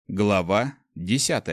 Глава 10.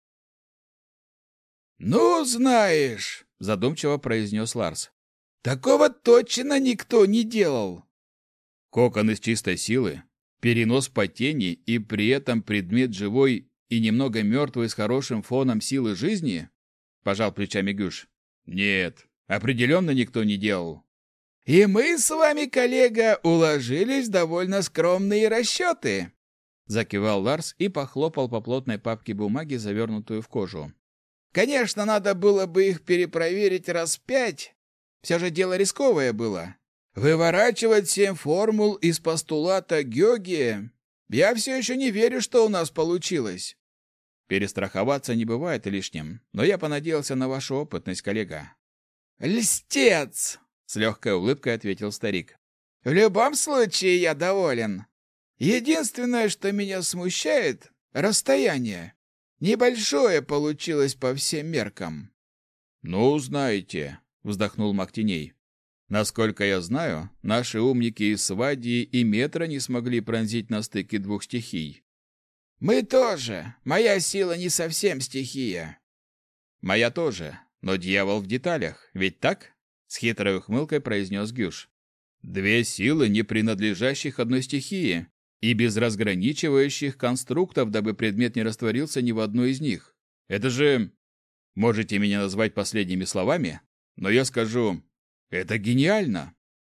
«Ну, знаешь», — задумчиво произнес Ларс, — «такого точно никто не делал». Кокон из чистой силы, перенос по тени и при этом предмет живой и немного мертвый с хорошим фоном силы жизни? Пожал плечами Гюш. Нет, определенно никто не делал. «И мы с вами, коллега, уложились в довольно скромные расчеты», — закивал Ларс и похлопал по плотной папке бумаги, завернутую в кожу. «Конечно, надо было бы их перепроверить раз 5. Все же дело рисковое было. Выворачивать 7 формул из постулата Гёге. Я все еще не верю, что у нас получилось». Перестраховаться не бывает лишним, но я понадеялся на вашу опытность, коллега. «Льстец!» — с легкой улыбкой ответил старик. «В любом случае я доволен. Единственное, что меня смущает — расстояние. Небольшое получилось по всем меркам». «Ну, знаете», — вздохнул Мактиней. «Насколько я знаю, наши умники из Свадьи и метра не смогли пронзить на стыке двух стихий». «Мы тоже. Моя сила не совсем стихия». «Моя тоже, но дьявол в деталях, ведь так?» С хитрой ухмылкой произнес Гюш. «Две силы, не принадлежащих одной стихии, и без разграничивающих конструктов, дабы предмет не растворился ни в одной из них. Это же... Можете меня назвать последними словами, но я скажу... Это гениально!»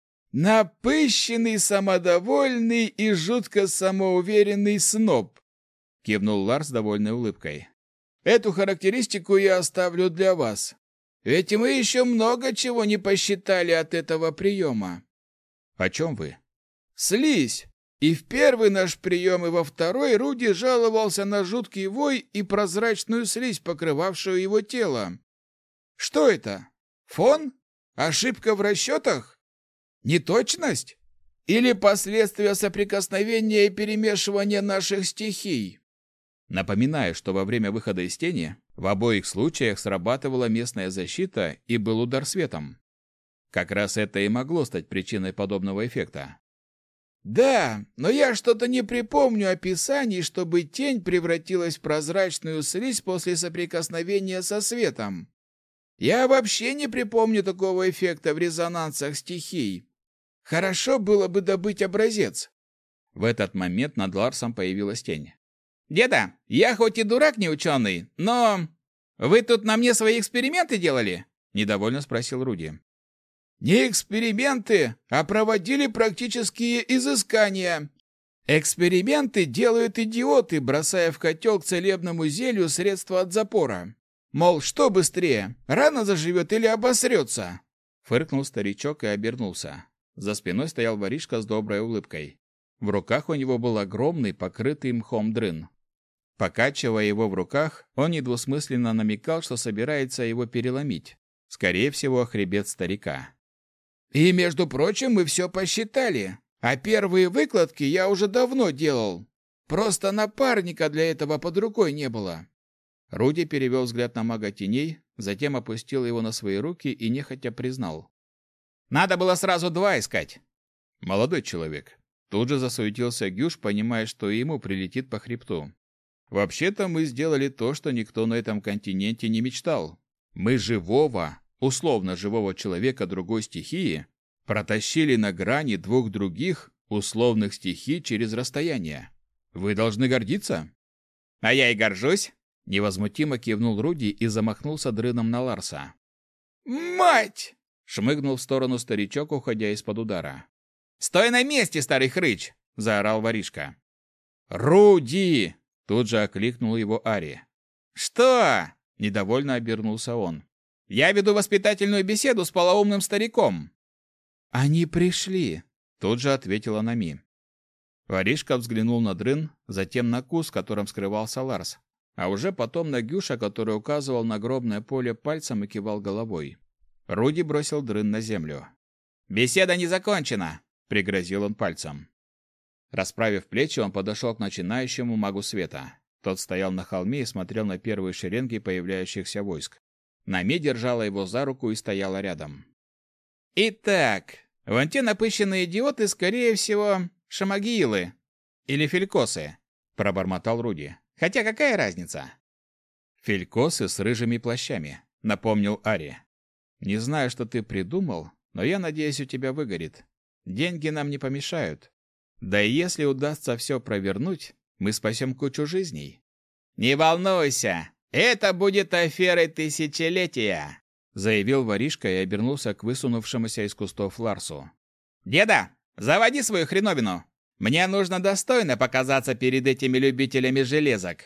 «Напыщенный, самодовольный и жутко самоуверенный сноб», — кивнул Ларс с довольной улыбкой. «Эту характеристику я оставлю для вас. Ведь мы еще много чего не посчитали от этого приема». «О чем вы?» «Слизь. И в первый наш прием, и во второй Руди жаловался на жуткий вой и прозрачную слизь, покрывавшую его тело. Что это? Фон? Ошибка в расчетах? Неточность? Или последствия соприкосновения и перемешивания наших стихий?» Напоминаю, что во время выхода из тени в обоих случаях срабатывала местная защита и был удар светом. Как раз это и могло стать причиной подобного эффекта. «Да, но я что-то не припомню описаний, чтобы тень превратилась в прозрачную слизь после соприкосновения со светом. Я вообще не припомню такого эффекта в резонансах стихий. Хорошо было бы добыть образец». В этот момент над Ларсом появилась тень. «Деда, я хоть и дурак не ученый, но... Вы тут на мне свои эксперименты делали?» – недовольно спросил Руди. «Не эксперименты, а проводили практические изыскания. Эксперименты делают идиоты, бросая в котел к целебному зелью средства от запора. Мол, что быстрее, рана заживет или обосрется?» Фыркнул старичок и обернулся. За спиной стоял воришка с доброй улыбкой. В руках у него был огромный, покрытый мхом дрын. Покачивая его в руках, он недвусмысленно намекал, что собирается его переломить. Скорее всего, хребет старика. «И, между прочим, мы все посчитали. А первые выкладки я уже давно делал. Просто напарника для этого под рукой не было». Руди перевел взгляд на мага теней, затем опустил его на свои руки и нехотя признал. «Надо было сразу 2 искать». «Молодой человек». Тут же засуетился Гюш, понимая, что и ему прилетит по хребту. «Вообще-то мы сделали то, что никто на этом континенте не мечтал. Мы живого, условно живого человека другой стихии протащили на грани 2 других условных стихий через расстояние. Вы должны гордиться». «А я и горжусь», — невозмутимо кивнул Руди и замахнулся дрыном на Ларса. «Мать!» — шмыгнул в сторону старичок, уходя из-под удара. «Стой на месте, старый хрыч!» — заорал воришка. «Руди!» — тут же окликнул его Ари. «Что?» — недовольно обернулся он. «Я веду воспитательную беседу с полоумным стариком». «Они пришли», — тут же ответила Нами. Воришка взглянул на дрын, затем на куст, в котором скрывался Ларс, а уже потом на Гюша, который указывал на гробное поле пальцем и кивал головой. Руди бросил дрын на землю. «Беседа не закончена!» — пригрозил он пальцем. Расправив плечи, он подошел к начинающему магу света. Тот стоял на холме и смотрел на первые шеренги появляющихся войск. Нами держала его за руку и стояла рядом. «Итак, вон те напыщенные идиоты, скорее всего, шамагиилы или фелькосы», — пробормотал Руди. Хотя какая разница? Фелькосы с рыжими плащами, напомнил Ари. Не знаю, что ты придумал, но я надеюсь, у тебя выгорит. Деньги нам не помешают. Да и если удастся все провернуть, мы спасем кучу жизней. Не волнуйся, это будет аферой тысячелетия, заявил воришка и обернулся к высунувшемуся из кустов Ларсу. Деда, заводи свою хреновину. Мне нужно достойно показаться перед этими любителями железок.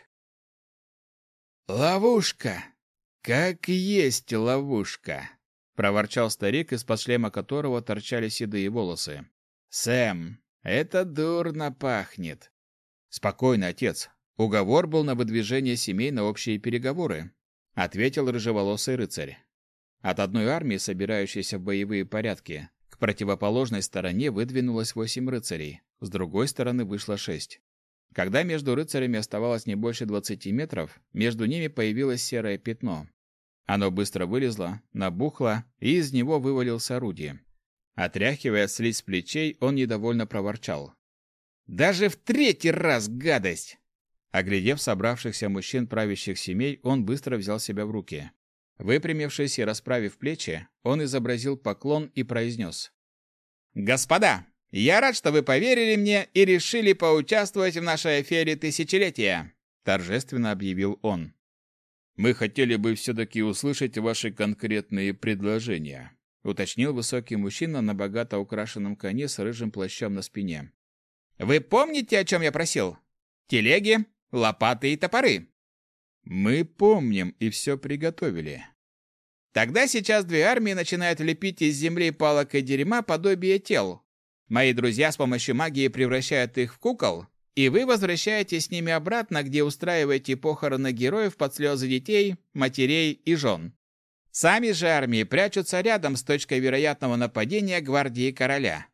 Ловушка. Как есть ловушка, проворчал старик, из-под шлема которого торчали седые волосы. Сэм, это дурно пахнет. Спокойно, отец. Уговор был на выдвижение семей на общие переговоры, ответил рыжеволосый рыцарь. От одной армии, собирающейся в боевые порядки, к противоположной стороне выдвинулось 8 рыцарей, с другой стороны вышло 6. Когда между рыцарями оставалось не больше 20 метров, между ними появилось серое пятно. Оно быстро вылезло, набухло, и из него вывалился Руди. Отряхивая слизь с плечей, он недовольно проворчал. «Даже в 3-й раз гадость!» Оглядев собравшихся мужчин правящих семей, он быстро взял себя в руки. Выпрямившись и расправив плечи, он изобразил поклон и произнес. «Господа, я рад, что вы поверили мне и решили поучаствовать в нашей афере тысячелетия», торжественно объявил он. «Мы хотели бы все-таки услышать ваши конкретные предложения», уточнил высокий мужчина на богато украшенном коне с рыжим плащом на спине. «Вы помните, о чем я просил? Телеги, лопаты и топоры». «Мы помним и все приготовили». «Тогда сейчас 2 армии начинают лепить из земли, палок и дерьма подобие тел. Мои друзья с помощью магии превращают их в кукол, и вы возвращаетесь с ними обратно, где устраиваете похороны героев под слезы детей, матерей и жен. Сами же армии прячутся рядом с точкой вероятного нападения гвардии короля».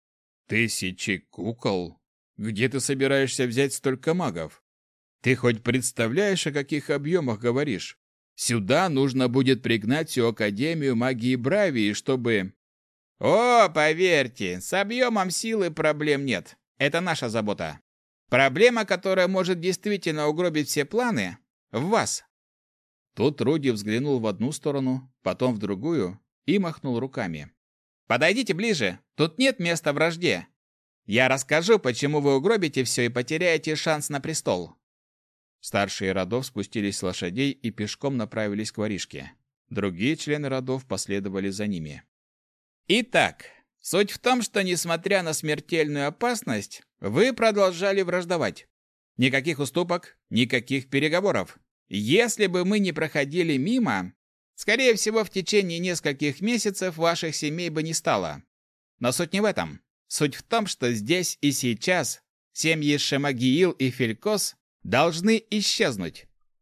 «1000 кукол? Где ты собираешься взять столько магов? Ты хоть представляешь, о каких объемах говоришь? Сюда нужно будет пригнать всю Академию магии Бравии, чтобы...» «О, поверьте, с объемом силы проблем нет. Это наша забота. Проблема, которая может действительно угробить все планы, в вас». Тут Руди взглянул в одну сторону, потом в другую и махнул руками. «Подойдите ближе, тут нет места вражде. Я расскажу, почему вы угробите все и потеряете шанс на престол». Старшие родов спустились с лошадей и пешком направились к воришке. Другие члены родов последовали за ними. «Итак, суть в том, что, несмотря на смертельную опасность, вы продолжали враждовать. Никаких уступок, никаких переговоров. Если бы мы не проходили мимо, скорее всего, в течение нескольких месяцев ваших семей бы не стало. Но суть не в этом. Суть в том, что здесь и сейчас семьи Шемагиил и Фелькос должны исчезнуть».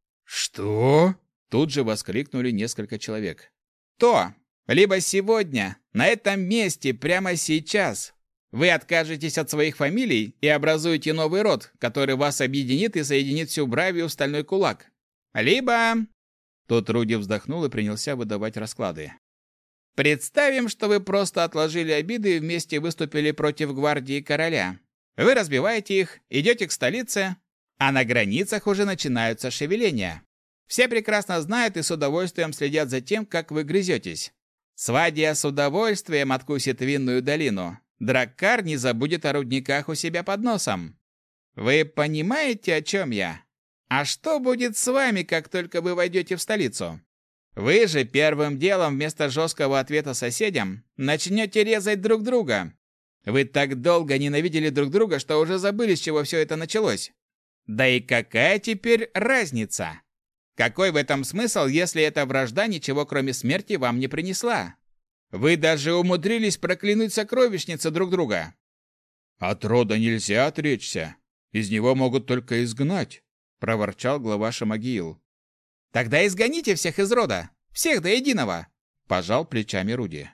«Что?» – тут же воскликнули несколько человек. «То, либо сегодня, на этом месте, прямо сейчас, вы откажетесь от своих фамилий и образуете новый род, который вас объединит и соединит всю Бравию в стальной кулак. Либо...» Тут Руди вздохнул и принялся выдавать расклады. «Представим, что вы просто отложили обиды и вместе выступили против гвардии короля. Вы разбиваете их, идете к столице, а на границах уже начинаются шевеления. Все прекрасно знают и с удовольствием следят за тем, как вы грызетесь. Свадья с удовольствием откусит винную долину. Драккар не забудет о рудниках у себя под носом. Вы понимаете, о чем я? А что будет с вами, как только вы войдете в столицу? Вы же первым делом вместо жесткого ответа соседям начнете резать друг друга. Вы так долго ненавидели друг друга, что уже забыли, с чего все это началось. Да и какая теперь разница? Какой в этом смысл, если эта вражда ничего кроме смерти вам не принесла? Вы даже умудрились проклянуть сокровищницы друг друга. «От рода нельзя отречься. Из него могут только изгнать», – проворчал глава Шемагиил. «Тогда изгоните всех из рода, всех до единого», – пожал плечами Руди.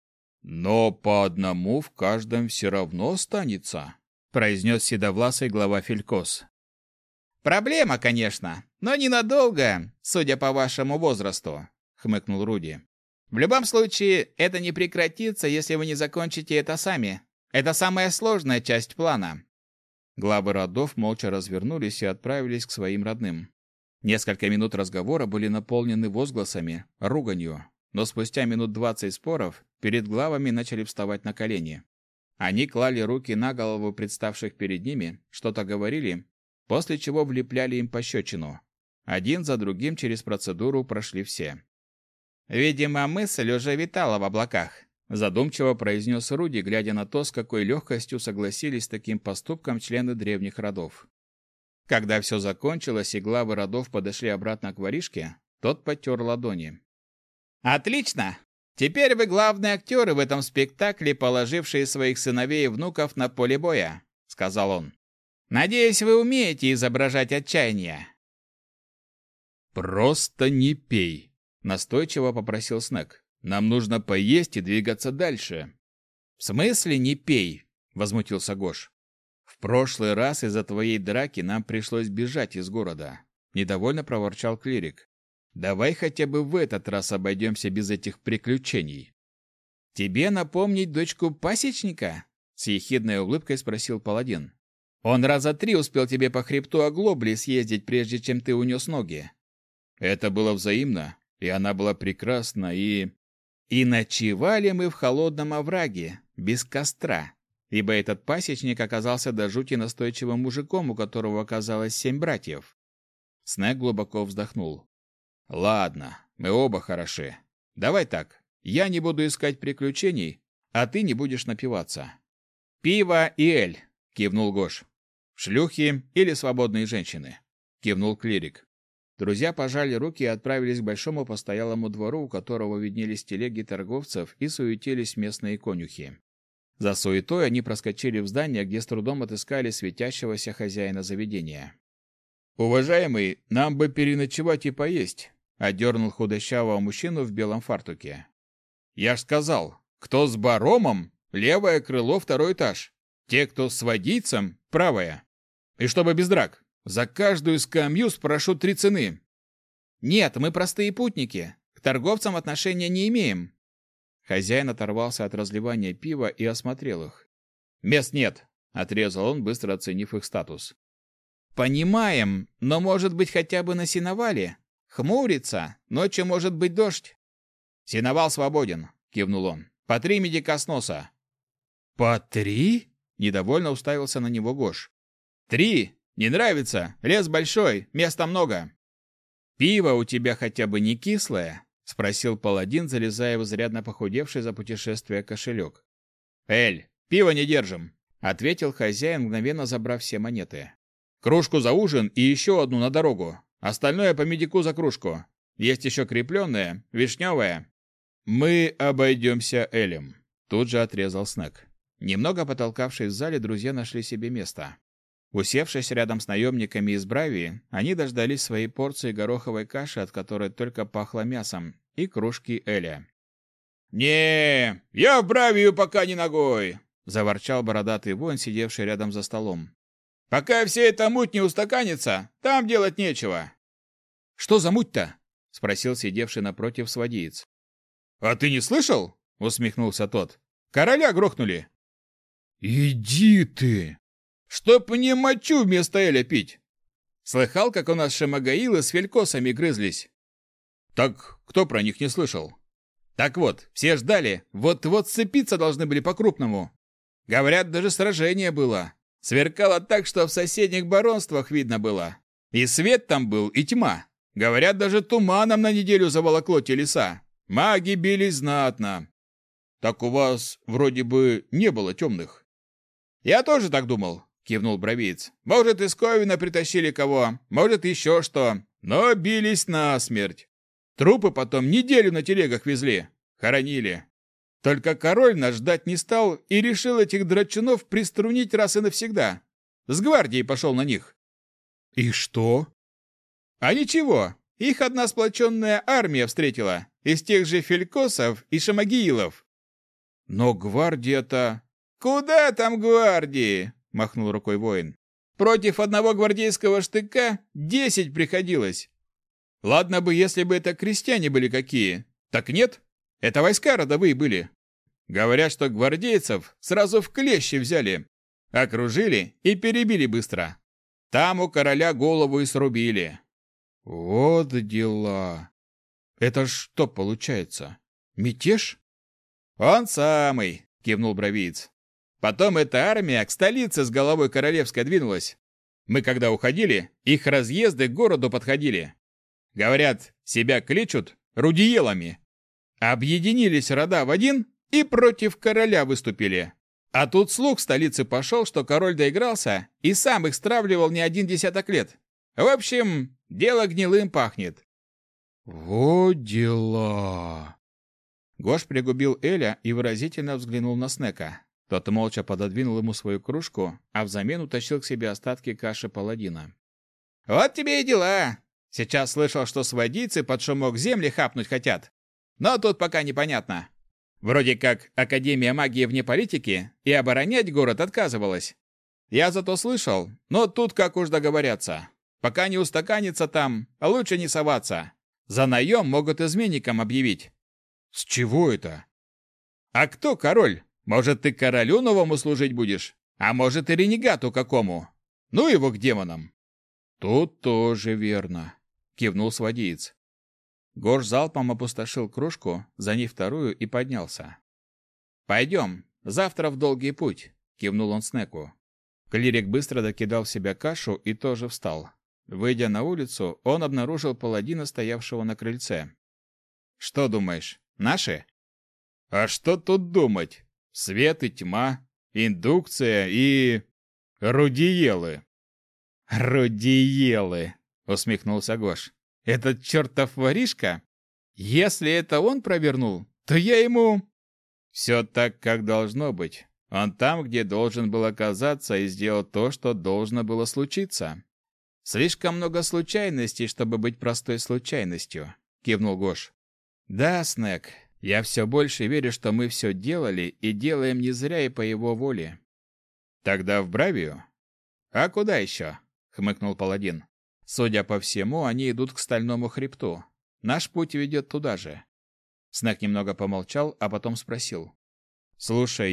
«Но по одному в каждом все равно останется», – произнес седовласый глава Фелькос. «Проблема, конечно, но ненадолго, судя по вашему возрасту», — хмыкнул Руди. «В любом случае, это не прекратится, если вы не закончите это сами. Это самая сложная часть плана». Главы родов молча развернулись и отправились к своим родным. Несколько минут разговора были наполнены возгласами, руганью, но спустя минут 20 споров перед главами начали вставать на колени. Они клали руки на голову представших перед ними, что-то говорили, после чего влепляли им пощечину. Один за другим через процедуру прошли все. «Видимо, мысль уже витала в облаках», — задумчиво произнес Руди, глядя на то, с какой легкостью согласились с таким поступком члены древних родов. Когда все закончилось и главы родов подошли обратно к воришке, тот потер ладони. «Отлично! Теперь вы главные актеры в этом спектакле, положившие своих сыновей и внуков на поле боя», — сказал он. «Надеюсь, вы умеете изображать отчаяние». «Просто не пей», — настойчиво попросил Снег. «Нам нужно поесть и двигаться дальше». «В смысле не пей?» — возмутился Гош. «В прошлый раз из-за твоей драки нам пришлось бежать из города», — недовольно проворчал клирик. «Давай хотя бы в этот раз обойдемся без этих приключений». «Тебе напомнить дочку пасечника?» — с ехидной улыбкой спросил паладин. «Он раза 3 успел тебе по хребту оглобли съездить, прежде чем ты унес ноги». «Это было взаимно, и она была прекрасна, и...» «И ночевали мы в холодном овраге, без костра, ибо этот пасечник оказался до жути настойчивым мужиком, у которого оказалось 7 братьев». Снег глубоко вздохнул. «Ладно, мы оба хороши. Давай так, я не буду искать приключений, а ты не будешь напиваться». «Пиво и эль», — кивнул Гош. «Шлюхи или свободные женщины», — кивнул клирик. Друзья пожали руки и отправились к большому постоялому двору, у которого виднелись телеги торговцев и суетились местные конюхи. За суетой они проскочили в здание, где с трудом отыскали светящегося хозяина заведения. «Уважаемый, нам бы переночевать и поесть», — одернул худощавого мужчину в белом фартуке. «Я ж сказал, кто с баромом, левое крыло, 2-й этаж. Те, кто с водийцем, правое. И чтобы без драк. За каждую скамью спрошу 3 цены». «Нет, мы простые путники. К торговцам отношения не имеем». Хозяин оторвался от разливания пива и осмотрел их. «Мест нет», — отрезал он, быстро оценив их статус. «Понимаем, но может быть хотя бы на сеновале? Хмурится, ночью может быть дождь». «Сеновал свободен», — кивнул он. «По 3 медика с носа». «По 3?» — недовольно уставился на него Гош. 3! Не нравится? Лес большой, места много». «Пиво у тебя хотя бы не кислое?» — спросил паладин, залезая в изрядно похудевший за путешествие кошелек. «Эль, пиво не держим», — ответил хозяин, мгновенно забрав все монеты. «Кружку за ужин и еще одну на дорогу. Остальное по медику за кружку. Есть еще крепленное, вишневое». «Мы обойдемся элем», — тут же отрезал Снег. Немного потолкавшись в зале, друзья нашли себе место. Усевшись рядом с наемниками из Бравии, они дождались своей порции гороховой каши, от которой только пахло мясом, и кружки эля. «Не, я в Бравию пока не ногой!» — заворчал бородатый воин, сидевший рядом за столом. «Пока вся эта муть не устаканится, там делать нечего». «Что за муть-то?» — спросил сидевший напротив сводиец. «А ты не слышал?» — усмехнулся тот. «Короля грохнули». «Иди ты!» «Чтоб мне мочу вместо эля пить!» «Слыхал, как у нас шамагаилы с фелькосами грызлись?» «Так кто про них не слышал?» «Так вот, все ждали, вот-вот сцепиться должны были по-крупному. Говорят, даже сражение было. Сверкало так, что в соседних баронствах видно было. И свет там был, и тьма. Говорят, даже туманом на неделю заволокло те леса. Маги бились знатно». «Так у вас вроде бы не было темных». «Я тоже так думал», — кивнул бровиец. «Может, из Ковина притащили кого, может, еще что. Но бились насмерть. Трупы потом неделю на телегах везли, хоронили. Только король наш ждать не стал и решил этих драчунов приструнить раз и навсегда. С гвардией пошел на них». «И что?» «А ничего, их одна сплоченная армия встретила, из тех же фелькосов и шамагиилов». «Но гвардия-то...» «Куда там гвардии?» — махнул рукой воин. «Против одного гвардейского штыка 10 приходилось. Ладно бы, если бы это крестьяне были какие. Так нет, это войска родовые были. Говорят, что гвардейцев сразу в клещи взяли. Окружили и перебили быстро. Там у короля голову и срубили. Вот дела. Это что получается? Мятеж? Он самый, кивнул бровиец. Потом эта армия к столице с головой королевской двинулась. Мы когда уходили, их разъезды к городу подходили. Говорят, себя кличут рудиелами. Объединились рода в один и против короля выступили. А тут слух в столице пошел, что король доигрался и сам их стравливал не один десяток лет. В общем, дело гнилым пахнет. Вот дела. Гош пригубил Эля и выразительно взглянул на Снека. Тот молча пододвинул ему свою кружку, а взамен утащил к себе остатки каши паладина. «Вот тебе и дела. Сейчас слышал, что сводийцы под шумок земли хапнуть хотят. Но тут пока непонятно. Вроде как Академия магии вне политики и оборонять город отказывалась. Я зато слышал, но тут как уж договорятся. Пока не устаканится там, лучше не соваться. За наем могут изменникам объявить». С чего это? «А кто король? Может, ты королю новому служить будешь? А может, и ренегату какому? Ну его к демонам!» «Тут тоже верно», — кивнул сводиец. Гош залпом опустошил кружку, за ней вторую и поднялся. «Пойдем, завтра в долгий путь», — кивнул он Снеку. Клирик быстро докидал в себя кашу и тоже встал. Выйдя на улицу, он обнаружил паладина, стоявшего на крыльце. «Что думаешь, наши?» «А что тут думать? Свет и тьма, индукция и... рудиелы». «Рудиелы», — усмехнулся Гош. «Этот чертов воришка? Если это он провернул, то я ему...» «Все так, как должно быть. Он там, где должен был оказаться, и сделал то, что должно было случиться». «Слишком много случайностей, чтобы быть простой случайностью», — кивнул Гош. «Да, Снег, я все больше верю, что мы все делали и делаем не зря и по его воле». «Тогда в Бравию?» «А куда еще?» — хмыкнул паладин. «Судя по всему, они идут к Стальному хребту. Наш путь ведет туда же». Снег немного помолчал, а потом спросил. «Слушай,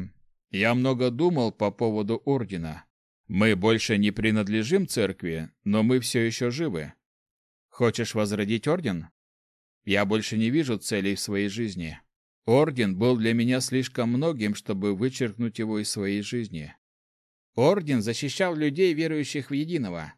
я много думал по поводу Ордена. Мы больше не принадлежим церкви, но мы все еще живы. Хочешь возродить Орден? Я больше не вижу целей в своей жизни. Орден был для меня слишком многим, чтобы вычеркнуть его из своей жизни. Орден защищал людей, верующих в единого.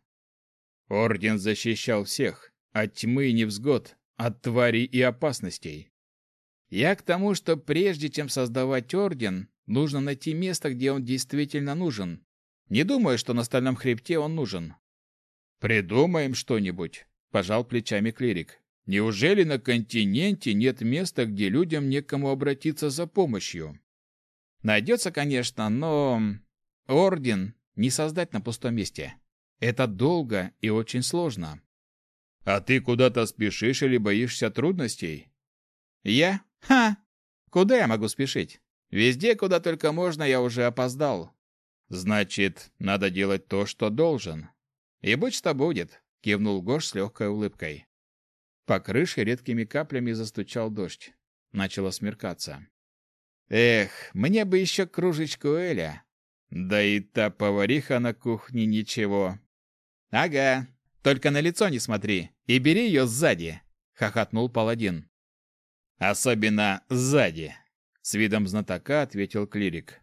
Орден защищал всех, от тьмы и невзгод, от тварей и опасностей. Я к тому, что прежде чем создавать Орден, нужно найти место, где он действительно нужен. Не думаю, что на Стальном хребте он нужен». «Придумаем что-нибудь», — пожал плечами клирик. «Неужели на континенте нет места, где людям некому обратиться за помощью?» «Найдется, конечно, но... Орден не создать на пустом месте. Это долго и очень сложно». «А ты куда-то спешишь или боишься трудностей?» «Я? Ха! Куда я могу спешить? Везде, куда только можно, я уже опоздал». «Значит, надо делать то, что должен». «И будь что будет», — кивнул Гош с легкой улыбкой. По крыше редкими каплями застучал дождь. Начало смеркаться. «Эх, мне бы еще кружечку Эля. Да и та повариха на кухне ничего». «Ага, только на лицо не смотри и бери ее сзади», — хохотнул паладин. «Особенно сзади», — с видом знатока ответил клирик.